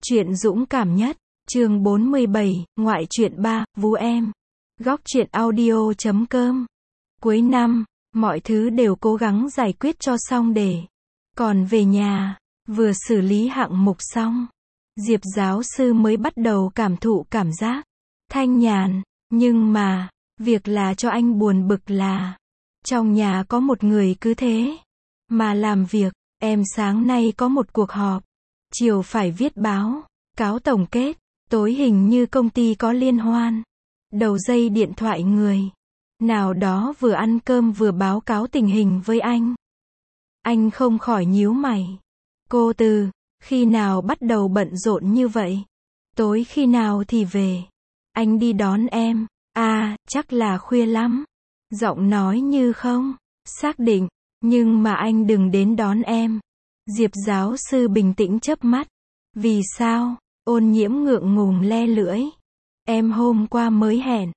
Truyện dũng cảm nhất, chương 47, ngoại truyện 3, Vú em. Góc truyện audio.com. Cuối năm, mọi thứ đều cố gắng giải quyết cho xong để. Còn về nhà, vừa xử lý hạng mục xong, Diệp giáo sư mới bắt đầu cảm thụ cảm giác thanh nhàn, nhưng mà, việc là cho anh buồn bực là trong nhà có một người cứ thế mà làm việc. Em sáng nay có một cuộc họp, chiều phải viết báo cáo tổng kết, tối hình như công ty có liên hoan. Đầu dây điện thoại người nào đó vừa ăn cơm vừa báo cáo tình hình với anh. Anh không khỏi nhíu mày. Cô từ khi nào bắt đầu bận rộn như vậy? Tối khi nào thì về? Anh đi đón em. À, chắc là khuya lắm. Giọng nói như không xác định, nhưng mà anh đừng đến đón em. Diệp giáo sư bình tĩnh chớp mắt. Vì sao? Ôn Nhiễm ngượng ngùng le lưỡi. Em hôm qua mới hẹn.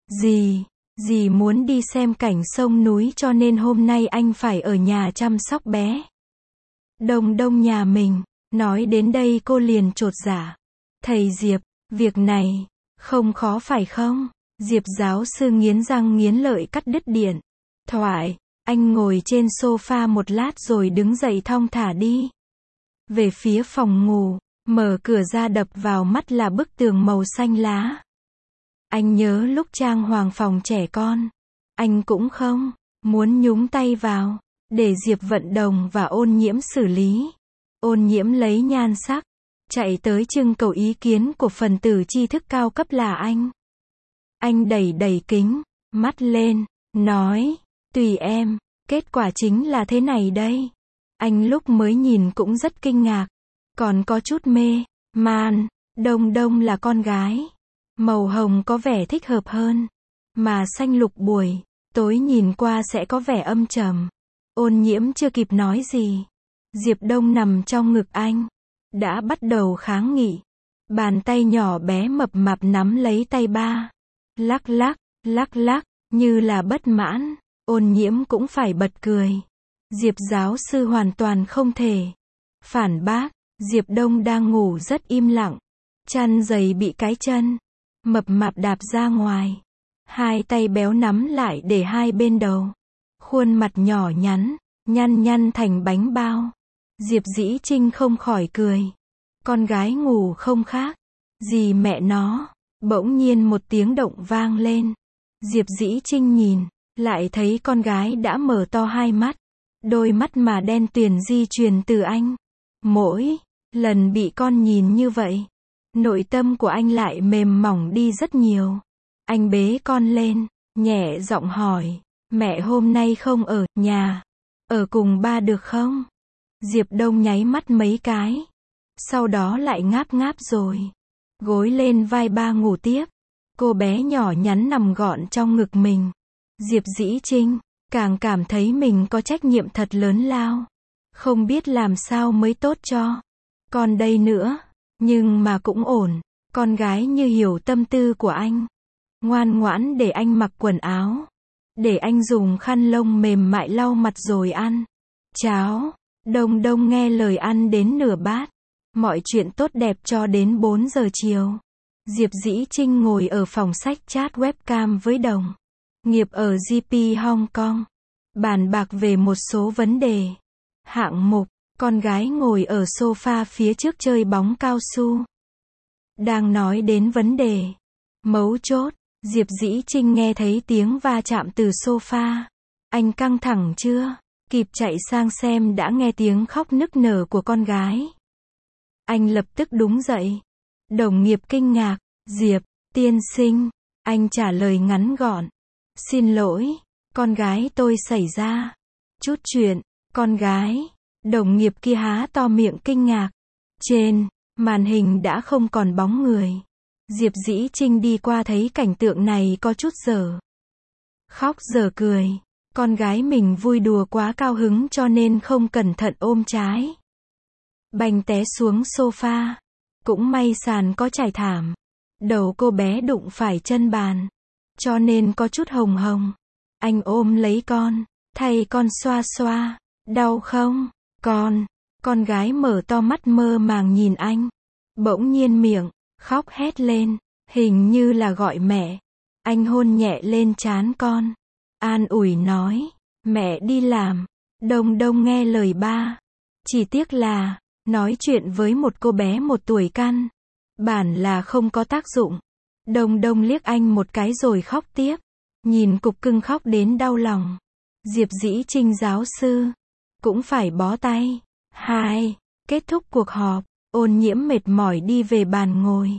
Dì muốn đi xem cảnh sông núi cho nên hôm nay anh phải ở nhà chăm sóc bé Đông Đông nhà mình. Nói đến đây cô liền chột dạ. Thầy Diệp, việc này không khó phải không? Diệp giáo sư nghiến răng nghiến lợi cắt đứt điện thoại. Anh ngồi trên sofa một lát rồi đứng dậy thong thả đi về phía phòng ngủ. Mở cửa ra đập vào mắt là bức tường màu xanh lá. Anh nhớ lúc trang hoàng phòng trẻ con, anh cũng không muốn nhúng tay vào, để Diệp Vận Đồng và Ôn Nhiễm xử lý. Ôn Nhiễm lấy nhan sắc, chạy tới trưng cầu ý kiến của phần tử tri thức cao cấp là anh. Anh đẩy đẩy kính mắt lên, nói, tùy em, kết quả chính là thế này đây. Anh lúc mới nhìn cũng rất kinh ngạc, còn có chút mê man. Đông Đông là con gái, màu hồng có vẻ thích hợp hơn, mà xanh lục buổi tối nhìn qua sẽ có vẻ âm trầm. Ôn Nhiễm chưa kịp nói gì, Diệp Đông nằm trong ngực anh đã bắt đầu kháng nghị. Bàn tay nhỏ bé mập mạp nắm lấy tay ba, lắc lắc, như là bất mãn. Ôn Nhiễm cũng phải bật cười. Diệp giáo sư hoàn toàn không thể phản bác. Diệp Đông đang ngủ rất im lặng, chăn giày bị cái chân mập mạp đạp ra ngoài, hai tay béo nắm lại để hai bên đầu, khuôn mặt nhỏ nhắn nhăn thành bánh bao. Diệp Dĩ Trinh không khỏi cười. Con gái ngủ không khác gì mẹ nó. Bỗng nhiên một tiếng động vang lên. Diệp Dĩ Trinh nhìn lại thấy con gái đã mở to hai mắt, đôi mắt mà đen tuyền di truyền từ anh. Mỗi lần bị con nhìn như vậy, nội tâm của anh lại mềm mỏng đi rất nhiều. Anh bế con lên, nhẹ giọng hỏi, mẹ hôm nay không ở nhà, ở cùng ba được không? Diệp Đông nháy mắt mấy cái, sau đó lại ngáp rồi gối lên vai ba ngủ tiếp. Cô bé nhỏ nhắn nằm gọn trong ngực mình. Diệp Dĩ Trinh càng cảm thấy mình có trách nhiệm thật lớn lao, không biết làm sao mới tốt cho con đây nữa, nhưng mà cũng ổn. Con gái như hiểu tâm tư của anh, ngoan ngoãn để anh mặc quần áo, để anh dùng khăn lông mềm mại lau mặt rồi ăn cháo. Đông Đông nghe lời ăn đến nửa bát. Mọi chuyện tốt đẹp cho đến 4 giờ chiều. Diệp Dĩ Trinh ngồi ở phòng sách chat webcam với đồng nghiệp ở GP Hong Kong, bàn bạc về một số vấn đề hạng mục. Con gái ngồi ở sofa phía trước chơi bóng cao su. Đang nói đến vấn đề mấu chốt, Diệp Dĩ Trinh nghe thấy tiếng va chạm từ sofa. Anh căng thẳng chưa kịp chạy sang xem đã nghe tiếng khóc nức nở của con gái. Anh lập tức đứng dậy. Đồng nghiệp kinh ngạc, Diệp tiên sinh. Anh trả lời ngắn gọn, xin lỗi, con gái tôi xảy ra chút chuyện. Con gái. Đồng nghiệp kia há to miệng kinh ngạc. Trên màn hình đã không còn bóng người. Diệp Dĩ Trinh đi qua thấy cảnh tượng này có chút dở khóc dở cười. Con gái mình vui đùa quá cao hứng cho nên không cẩn thận ôm trái bành té xuống sofa. Cũng may sàn có trải thảm, đầu cô bé đụng phải chân bàn, cho nên có chút hồng hồng. Anh ôm lấy con, thay con xoa xoa. Đau không? Con gái mở to mắt mơ màng nhìn anh. Bỗng nhiên miệng, khóc hét lên, hình như là gọi mẹ. Anh hôn nhẹ lên trán con, an ủi nói, mẹ đi làm. Đông Đông nghe lời ba. Chỉ tiếc là, nói chuyện với một cô bé 1 tuổi căn bản là không có tác dụng. Đông Đông liếc anh một cái rồi khóc tiếp. Nhìn cục cưng khóc đến đau lòng. Diệp Dĩ Trinh giáo sư cũng phải bó tay. Kết thúc cuộc họp, Ôn Nhiễm mệt mỏi đi về bàn ngồi.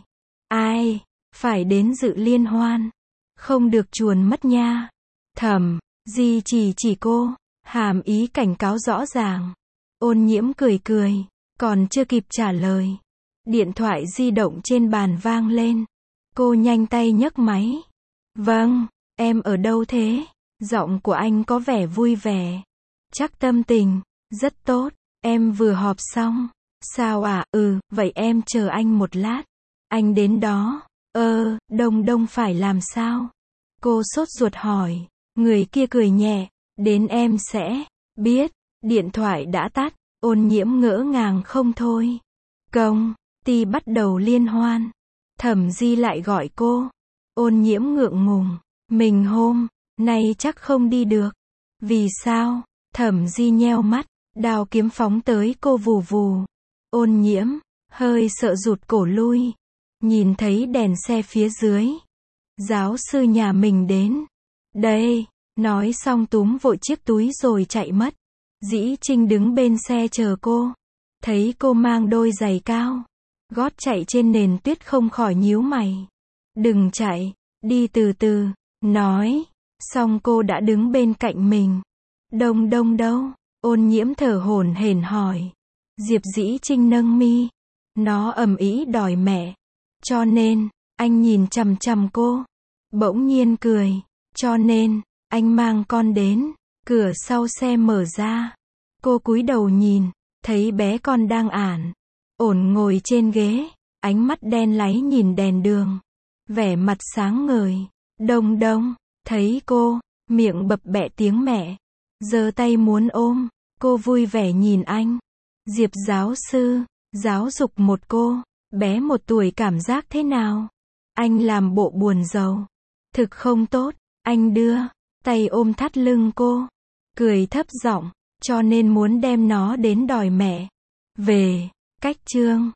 Ai phải đến dự liên hoan, không được chuồn mất nha. Thẩm Di chỉ cô, hàm ý cảnh cáo rõ ràng. Ôn Nhiễm cười cười, còn chưa kịp trả lời, điện thoại di động trên bàn vang lên. Cô nhanh tay nhấc máy. Vâng, em ở đâu thế? Giọng của anh có vẻ vui vẻ. Chắc tâm tình rất tốt, em vừa họp xong. Sao à? Vậy em chờ anh một lát. Anh đến đó. Đông Đông phải làm sao? Cô sốt ruột hỏi. Người kia cười nhẹ, đến em sẽ biết. Điện thoại đã tắt, Ôn Nhiễm ngỡ ngàng không thôi. Công ty bắt đầu liên hoan. Thẩm Di lại gọi cô. Ôn Nhiễm ngượng ngùng. Mình hôm nay chắc không đi được. Vì sao? Thẩm Di nheo mắt, đao kiếm phóng tới cô vù vù. Ôn Nhiễm hơi sợ rụt cổ lui. Nhìn thấy đèn xe phía dưới. Giáo sư nhà mình đến. Đây, nói xong túm vội chiếc túi rồi chạy mất. Dĩ Trinh đứng bên xe chờ cô. Thấy cô mang đôi giày cao gót chạy trên nền tuyết không khỏi nhíu mày. Đừng chạy, đi từ từ, nói. Xong cô đã đứng bên cạnh mình. Đông Đông đâu? Ôn Nhiễm thở hổn hển hỏi. Diệp Dĩ Trinh nâng mi. Nó ầm ĩ đòi mẹ. Cho nên, anh nhìn chằm chằm cô. Bỗng nhiên cười. Cho nên, anh mang con đến. Cửa sau xe mở ra. Cô cúi đầu nhìn, thấy bé con đang ổn ngồi trên ghế. Ánh mắt đen láy nhìn đèn đường. Vẻ mặt sáng ngời. Đông Đông, thấy cô, miệng bập bẹ tiếng mẹ. Giơ tay muốn ôm. Cô vui vẻ nhìn anh. Diệp giáo sư, giáo dục một cô, bé 1 tuổi cảm giác thế nào? Anh làm bộ buồn rầu. Thực không tốt, anh đưa tay ôm thắt lưng cô. Cười thấp giọng, cho nên muốn đem nó đến đòi mẹ về. Cách chương